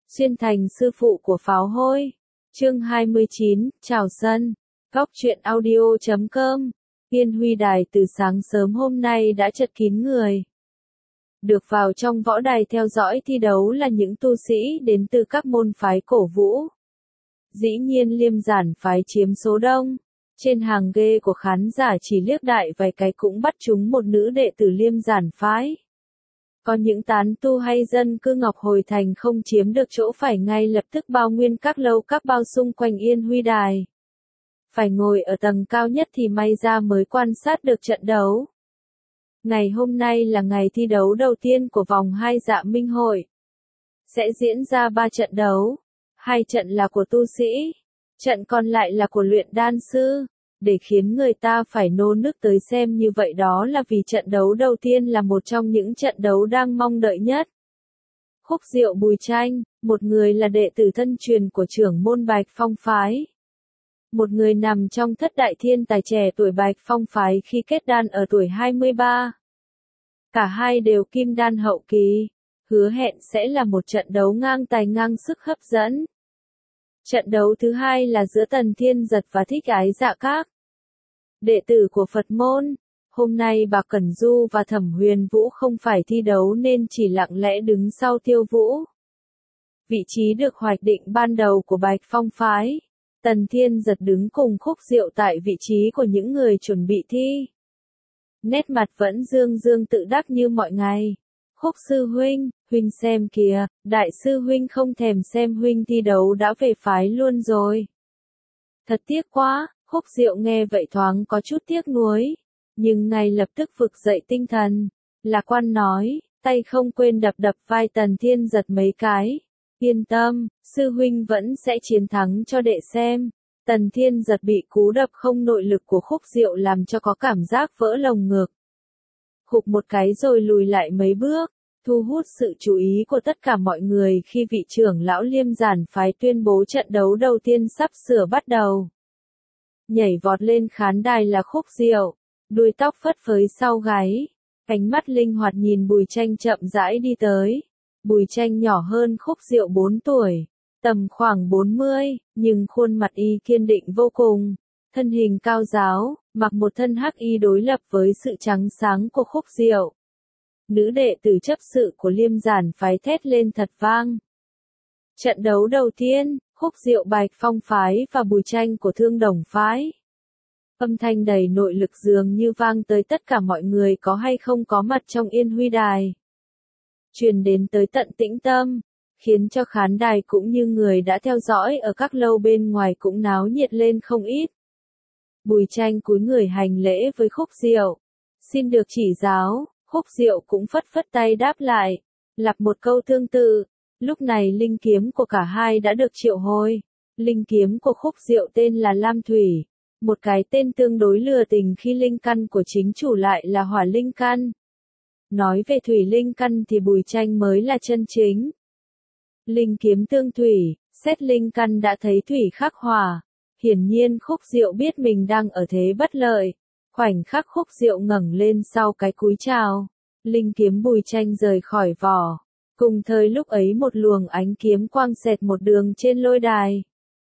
Xuyên thành sư phụ của pháo hôi. Chương 29, chào sân. Góc truyện audio.com. Yên Huy Đài từ sáng sớm hôm nay đã chật kín người. Được vào trong võ đài theo dõi thi đấu là những tu sĩ đến từ các môn phái cổ vũ. Dĩ nhiên Liêm Giản phái chiếm số đông. Trên hàng ghê của khán giả chỉ liếc đại vài cái cũng bắt chúng một nữ đệ tử Liêm Giản phái. Có những tán tu hay dân cư Ngọc Hồi Thành không chiếm được chỗ phải ngay lập tức bao nguyên các lâu các bao xung quanh Yên Huy Đài. Phải ngồi ở tầng cao nhất thì may ra mới quan sát được trận đấu. Ngày hôm nay là ngày thi đấu đầu tiên của vòng 2 Dạ Minh Hội. Sẽ diễn ra 3 trận đấu. 2 trận là của tu sĩ, trận còn lại là của luyện đan sư. Để khiến người ta phải nô nức tới xem như vậy đó là vì trận đấu đầu tiên là một trong những trận đấu đang mong đợi nhất. Khúc Diệu Bùi Tranh, một người là đệ tử thân truyền của trưởng môn Bạch Phong phái. Một người nằm trong thất đại thiên tài trẻ tuổi Bạch Phong phái khi kết đan ở tuổi 23. Cả hai đều kim đan hậu kỳ, hứa hẹn sẽ là một trận đấu ngang tài ngang sức hấp dẫn. Trận đấu thứ hai là giữa Tần Thiên Giật và Thích Ái Dạ Các. Đệ tử của Phật môn, hôm nay bà Cẩn Du và Thẩm Huyền Vũ không phải thi đấu nên chỉ lặng lẽ đứng sau Tiêu Vũ. Vị trí được hoạch định ban đầu của Bạch Phong phái, Tần Thiên Giật đứng cùng Khúc Diệu tại vị trí của những người chuẩn bị thi. Nét mặt vẫn dương dương tự đắc như mọi ngày. Khúc sư huynh, huynh xem kìa, đại sư huynh không thèm xem huynh thi đấu đã về phái luôn rồi. Thật tiếc quá, Khúc Diệu nghe vậy thoáng có chút tiếc nuối, nhưng ngay lập tức vực dậy tinh thần, lạc quan nói, tay không quên đập đập vai Tần Thiên Giật mấy cái. Yên tâm, sư huynh vẫn sẽ chiến thắng cho đệ xem. Tần Thiên Giật bị cú đập không nội lực của Khúc Diệu làm cho có cảm giác vỡ lồng ngực. Khục một cái rồi lùi lại mấy bước, thu hút sự chú ý của tất cả mọi người khi vị trưởng lão Liêm Giản phái tuyên bố trận đấu đầu tiên sắp sửa bắt đầu. Nhảy vọt lên khán đài là Khúc Diệu, đuôi tóc phất phới sau gáy, ánh mắt linh hoạt nhìn Bùi Tranh chậm rãi đi tới. Bùi Tranh nhỏ hơn Khúc Diệu 4 tuổi, tầm khoảng 40, nhưng khuôn mặt y kiên định vô cùng, thân hình cao ráo, mặc một thân hắc y đối lập với sự trắng sáng của Khúc Diệu. Nữ đệ tử chấp sự của Liêm Giản phái thét lên thật vang. Trận đấu đầu tiên, Khúc Diệu Bạch Phong phái và Bùi Tranh của Thương Đồng phái. Âm thanh đầy nội lực dường như vang tới tất cả mọi người có hay không có mặt trong Yên Huy Đài. Truyền đến tới tận tĩnh tâm, khiến cho khán đài cũng như người đã theo dõi ở các lâu bên ngoài cũng náo nhiệt lên không ít. Bùi Tranh cúi người hành lễ với Khúc Diệu, xin được chỉ giáo. Khúc Diệu cũng phất phất tay đáp lại, lặp một câu tương tự. Lúc này linh kiếm của cả hai đã được triệu hồi. Linh kiếm của Khúc Diệu tên là Lam Thủy, một cái tên tương đối lừa tình khi linh căn của chính chủ lại là hỏa linh căn. Nói về thủy linh căn thì Bùi Tranh mới là chân chính. Linh kiếm tương thủy, xét linh căn đã thấy thủy khắc hỏa. Hiển nhiên Khúc Diệu biết mình đang ở thế bất lợi. Khoảnh khắc Khúc Diệu ngẩng lên sau cái cúi chào, linh kiếm Bùi Tranh rời khỏi vỏ. Cùng thời lúc ấy một luồng ánh kiếm quang xẹt một đường trên lôi đài,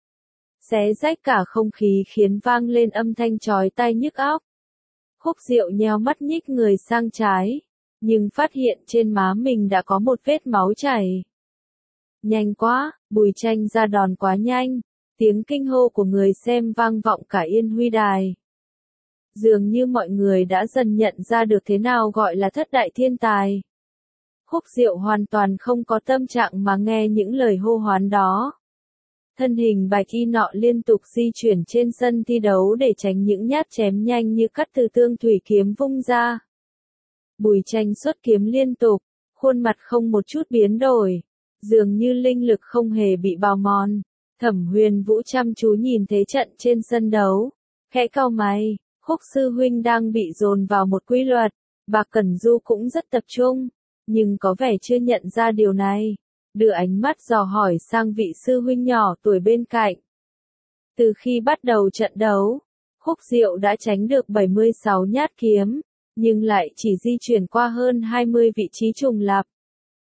xé rách cả không khí khiến vang lên âm thanh chói tai nhức óc. Khúc Diệu nheo mắt nhích người sang trái, nhưng phát hiện trên má mình đã có một vết máu chảy. Nhanh quá, Bùi Tranh ra đòn quá nhanh, tiếng kinh hô của người xem vang vọng cả Yên Huy Đài. Dường như mọi người đã dần nhận ra được thế nào gọi là thất đại thiên tài. Khúc Diệu hoàn toàn không có tâm trạng mà nghe những lời hô hoán đó. Thân hình bạch y nọ liên tục di chuyển trên sân thi đấu để tránh những nhát chém nhanh như cắt từ tương thủy kiếm vung ra. Bùi Tranh xuất kiếm liên tục, khuôn mặt không một chút biến đổi, dường như linh lực không hề bị bào mòn. Thẩm Huyền Vũ chăm chú nhìn thế trận trên sân đấu, khẽ cau mày. Khúc sư huynh đang bị dồn vào một quy luật, bà Cẩn Du cũng rất tập trung, nhưng có vẻ chưa nhận ra điều này, đưa ánh mắt dò hỏi sang vị sư huynh nhỏ tuổi bên cạnh. Từ khi bắt đầu trận đấu, Khúc Diệu đã tránh được 76 nhát kiếm, nhưng lại chỉ di chuyển qua hơn 20 vị trí trùng lặp.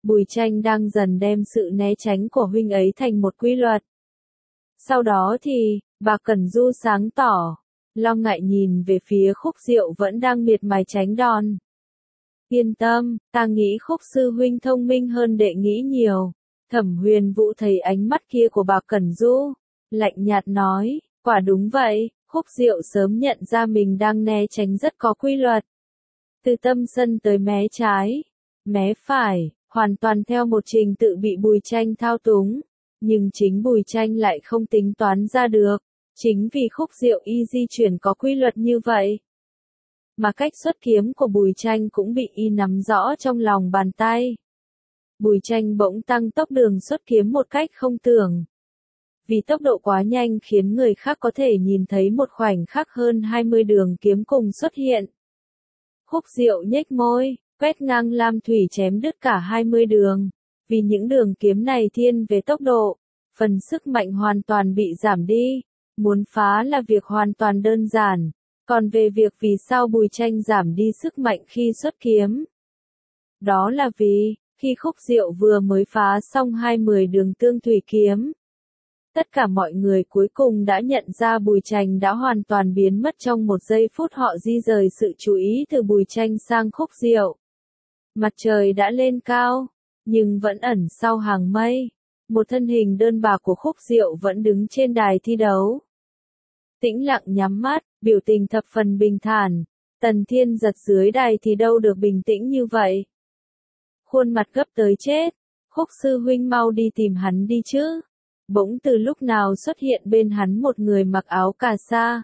Bùi Tranh đang dần đem sự né tránh của huynh ấy thành một quy luật. Sau đó thì, bà Cẩn Du sáng tỏ, lo ngại nhìn về phía Khúc Diệu vẫn đang miệt mài tránh đòn. Yên tâm, ta nghĩ Khúc sư huynh thông minh hơn đệ nghĩ nhiều. Thẩm Huyền Vũ thấy ánh mắt kia của bà Cẩn Du, lạnh nhạt nói, quả đúng vậy, Khúc Diệu sớm nhận ra mình đang né tránh rất có quy luật. Từ tâm sân tới mé trái, mé phải, hoàn toàn theo một trình tự bị Bùi Tranh thao túng, nhưng chính Bùi Tranh lại không tính toán ra được, chính vì Khúc Diệu y di chuyển có quy luật như vậy. Mà cách xuất kiếm của Bùi Tranh cũng bị y nắm rõ trong lòng bàn tay. Bùi Tranh bỗng tăng tốc đường xuất kiếm một cách không tưởng. Vì tốc độ quá nhanh khiến người khác có thể nhìn thấy một khoảnh khắc hơn 20 đường kiếm cùng xuất hiện. Khúc Diệu nhếch môi, quét ngang lam thủy chém đứt cả 20 đường. Vì những đường kiếm này thiên về tốc độ, phần sức mạnh hoàn toàn bị giảm đi. Muốn phá là việc hoàn toàn đơn giản. Còn về việc vì sao Bùi Tranh giảm đi sức mạnh khi xuất kiếm, đó là vì, khi Khúc Diệu vừa mới phá xong 20 đường tương thủy kiếm, tất cả mọi người cuối cùng đã nhận ra Bùi Tranh đã hoàn toàn biến mất trong một giây phút họ di rời sự chú ý từ Bùi Tranh sang Khúc Diệu. Mặt trời đã lên cao, nhưng vẫn ẩn sau hàng mây. Một thân hình đơn bạc của Khúc Diệu vẫn đứng trên đài thi đấu. Tĩnh lặng nhắm mắt, biểu tình thập phần bình thản. Tần Thiên Giật dưới đài thì đâu được bình tĩnh như vậy. Khuôn mặt gấp tới chết. Khúc sư huynh mau đi tìm hắn đi chứ. Bỗng từ lúc nào xuất hiện bên hắn một người mặc áo cà sa.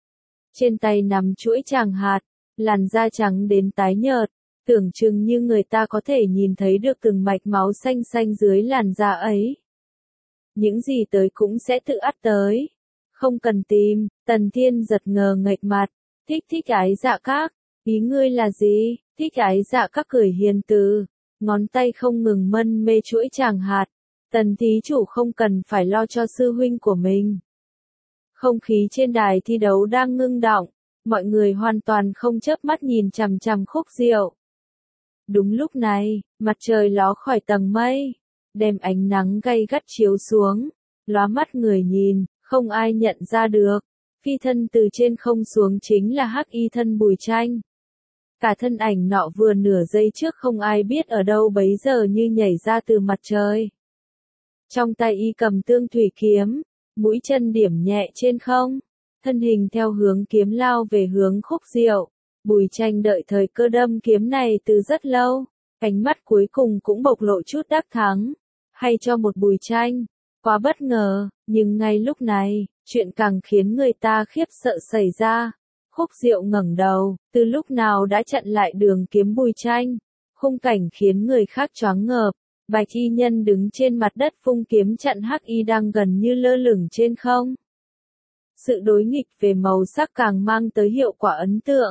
Trên tay nắm chuỗi tràng hạt, làn da trắng đến tái nhợt, tưởng chừng như người ta có thể nhìn thấy được từng mạch máu xanh xanh dưới làn da ấy. Những gì tới cũng sẽ tự ắt tới. Không cần tìm, Tần Thiên Giật ngờ nghệch mặt, thích ái dạ các, ý ngươi là gì? Thích ái dạ các cười hiền từ, ngón tay không ngừng mân mê chuỗi tràng hạt. Tần thí chủ không cần phải lo cho sư huynh của mình. Không khí trên đài thi đấu đang ngưng đọng, mọi người hoàn toàn không chớp mắt nhìn chằm chằm Khúc Diệu. Đúng lúc này, mặt trời ló khỏi tầng mây, đem ánh nắng gay gắt chiếu xuống, lóa mắt người nhìn, không ai nhận ra được. Phi thân từ trên không xuống chính là hắc y thân Bùi Tranh. Cả thân ảnh nọ vừa nửa giây trước không ai biết ở đâu bấy giờ như nhảy ra từ mặt trời. Trong tay y cầm tương thủy kiếm, mũi chân điểm nhẹ trên không, thân hình theo hướng kiếm lao về hướng Khúc Diệu. Bùi Tranh đợi thời cơ đâm kiếm này từ rất lâu, ánh mắt cuối cùng cũng bộc lộ chút đắc thắng, hay cho một Bùi Tranh. Quá bất ngờ, nhưng ngay lúc này, chuyện càng khiến người ta khiếp sợ xảy ra. Khúc Diệu ngẩng đầu, từ lúc nào đã chặn lại đường kiếm Bùi Tranh. Khung cảnh khiến người khác choáng ngợp. Bạch y nhân đứng trên mặt đất vung kiếm chặn hắc y đang gần như lơ lửng trên không. Sự đối nghịch về màu sắc càng mang tới hiệu quả ấn tượng.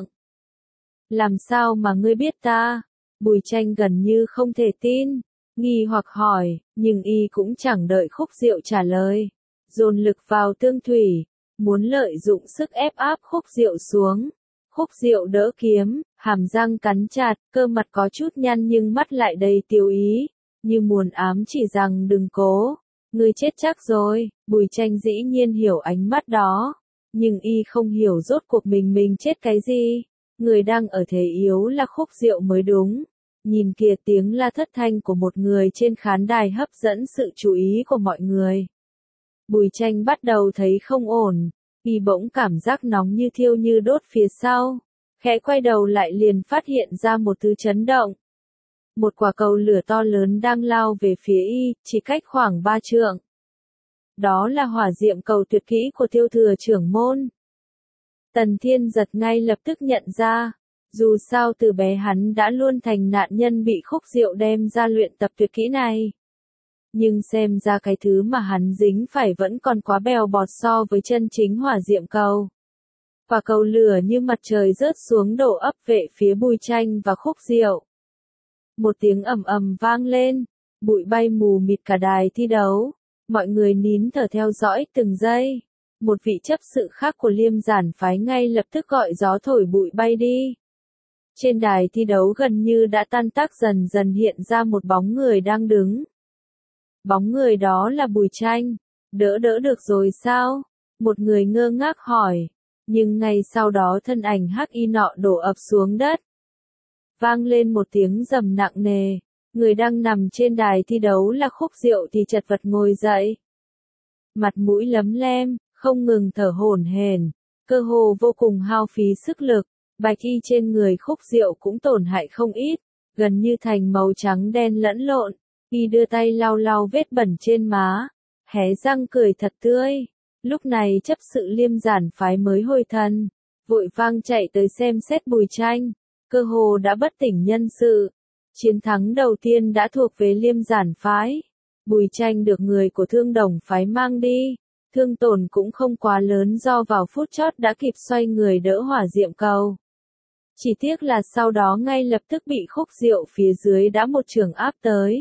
Làm sao mà ngươi biết ta? Bùi Tranh gần như không thể tin, nghi hoặc hỏi, nhưng y cũng chẳng đợi Khúc Diệu trả lời. Dồn lực vào tương thủy, muốn lợi dụng sức ép áp Khúc Diệu xuống. Khúc Diệu đỡ kiếm, hàm răng cắn chặt, cơ mặt có chút nhăn nhưng mắt lại đầy tiêu ý, như muốn ám chỉ rằng đừng cố, ngươi chết chắc rồi. Bùi Tranh dĩ nhiên hiểu ánh mắt đó, nhưng y không hiểu rốt cuộc mình chết cái gì. Người đang ở thế yếu là Khúc Diệu mới đúng. Nhìn kìa, tiếng la thất thanh của một người trên khán đài hấp dẫn sự chú ý của mọi người. Bùi Tranh bắt đầu thấy không ổn, y bỗng cảm giác nóng như thiêu như đốt phía sau. Khẽ quay đầu lại liền phát hiện ra một thứ chấn động. Một quả cầu lửa to lớn đang lao về phía y, chỉ cách khoảng 3 trượng. Đó là hỏa diệm cầu tuyệt kỹ của Tiêu Thừa trưởng môn. Tần Thiên Giật ngay lập tức nhận ra, dù sao từ bé hắn đã luôn thành nạn nhân bị Khúc Diệu đem ra luyện tập tuyệt kỹ này. Nhưng xem ra cái thứ mà hắn dính phải vẫn còn quá bèo bọt so với chân chính hỏa diệm cầu. Quả cầu lửa như mặt trời rớt xuống đổ ấp về phía Bùi Tranh và Khúc Diệu. Một tiếng ầm ầm vang lên, bụi bay mù mịt cả đài thi đấu, mọi người nín thở theo dõi từng giây. Một vị chấp sự khác của Liêm Giản phái ngay lập tức gọi gió thổi bụi bay đi. Trên đài thi đấu gần như đã tan tác dần dần hiện ra một bóng người đang đứng. Bóng người đó là Bùi Tranh. Đỡ được rồi sao? Một người ngơ ngác hỏi. Nhưng ngay sau đó thân ảnh hắc y nọ đổ ập xuống đất. Vang lên một tiếng rầm nặng nề. Người đang nằm trên đài thi đấu là Khúc Diệu thì chật vật ngồi dậy. Mặt mũi lấm lem, không ngừng thở hổn hển, cơ hồ vô cùng hao phí sức lực. Bạch y trên người Khúc Diệu cũng tổn hại không ít, gần như thành màu trắng đen lẫn lộn. Y đưa tay lau lau vết bẩn trên má, hé răng cười thật tươi. Lúc này chấp sự Liêm Giản phái mới hồi thần, vội vang chạy tới xem xét Bùi Tranh, cơ hồ đã bất tỉnh nhân sự. Chiến thắng đầu tiên đã thuộc về Liêm Giản phái. Bùi Tranh được người của Thương Đồng phái mang đi, thương tổn cũng không quá lớn do vào phút chót đã kịp xoay người đỡ hỏa diệm cầu. Chỉ tiếc là sau đó ngay lập tức bị Khúc Diệu phía dưới đã một chưởng áp tới.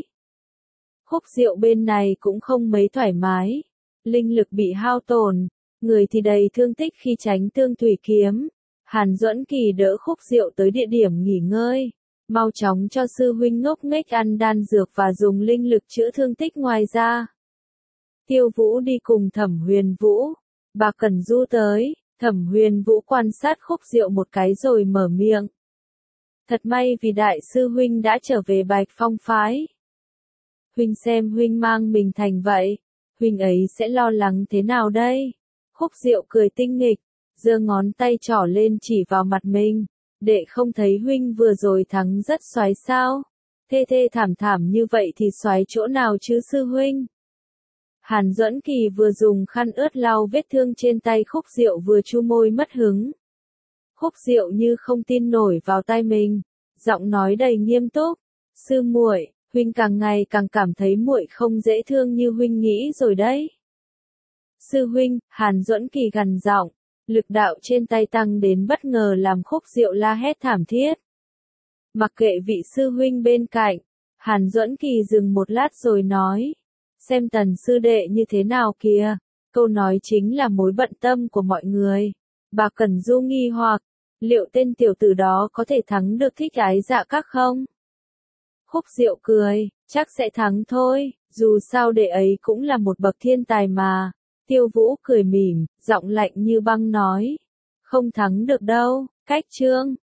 Khúc Diệu bên này cũng không mấy thoải mái, linh lực bị hao tổn, người thì đầy thương tích khi tránh Tương Thủy kiếm. Hàn Duẫn Kỳ đỡ Khúc Diệu tới địa điểm nghỉ ngơi, mau chóng cho sư huynh ngốc nghếch ăn đan dược và dùng linh lực chữa thương tích ngoài ra. Tiêu Vũ đi cùng Thẩm Huyền Vũ, bà Cẩn Du tới. Thẩm Huyền Vũ quan sát Khúc Diệu một cái rồi mở miệng. Thật may vì đại sư huynh đã trở về Bạch Phong phái. Huynh xem huynh mang mình thành vậy, huynh ấy sẽ lo lắng thế nào đây? Khúc Diệu cười tinh nghịch, giơ ngón tay trỏ lên chỉ vào mặt mình. Đệ không thấy huynh vừa rồi thắng rất xoái sao? Thê thê thảm thảm như vậy thì xoái chỗ nào chứ sư huynh? Hàn Duẫn Kỳ vừa dùng khăn ướt lau vết thương trên tay Khúc Diệu vừa chu môi mất hứng. Khúc Diệu như không tin nổi vào tai mình, giọng nói đầy nghiêm túc, "Sư muội, huynh càng ngày càng cảm thấy muội không dễ thương như huynh nghĩ rồi đấy." "Sư huynh," Hàn Duẫn Kỳ gằn giọng, lực đạo trên tay tăng đến bất ngờ làm Khúc Diệu la hét thảm thiết. Mặc kệ vị sư huynh bên cạnh, Hàn Duẫn Kỳ dừng một lát rồi nói, "Xem Tần sư đệ như thế nào kìa." Câu nói chính là mối bận tâm của mọi người. Bà Cẩn Du nghi hoặc, liệu tên tiểu tử đó có thể thắng được Thích Ái Dạ Các không? Khúc Diệu cười, chắc sẽ thắng thôi, dù sao đệ ấy cũng là một bậc thiên tài mà. Tiêu Vũ cười mỉm, giọng lạnh như băng nói, không thắng được đâu. Cách chương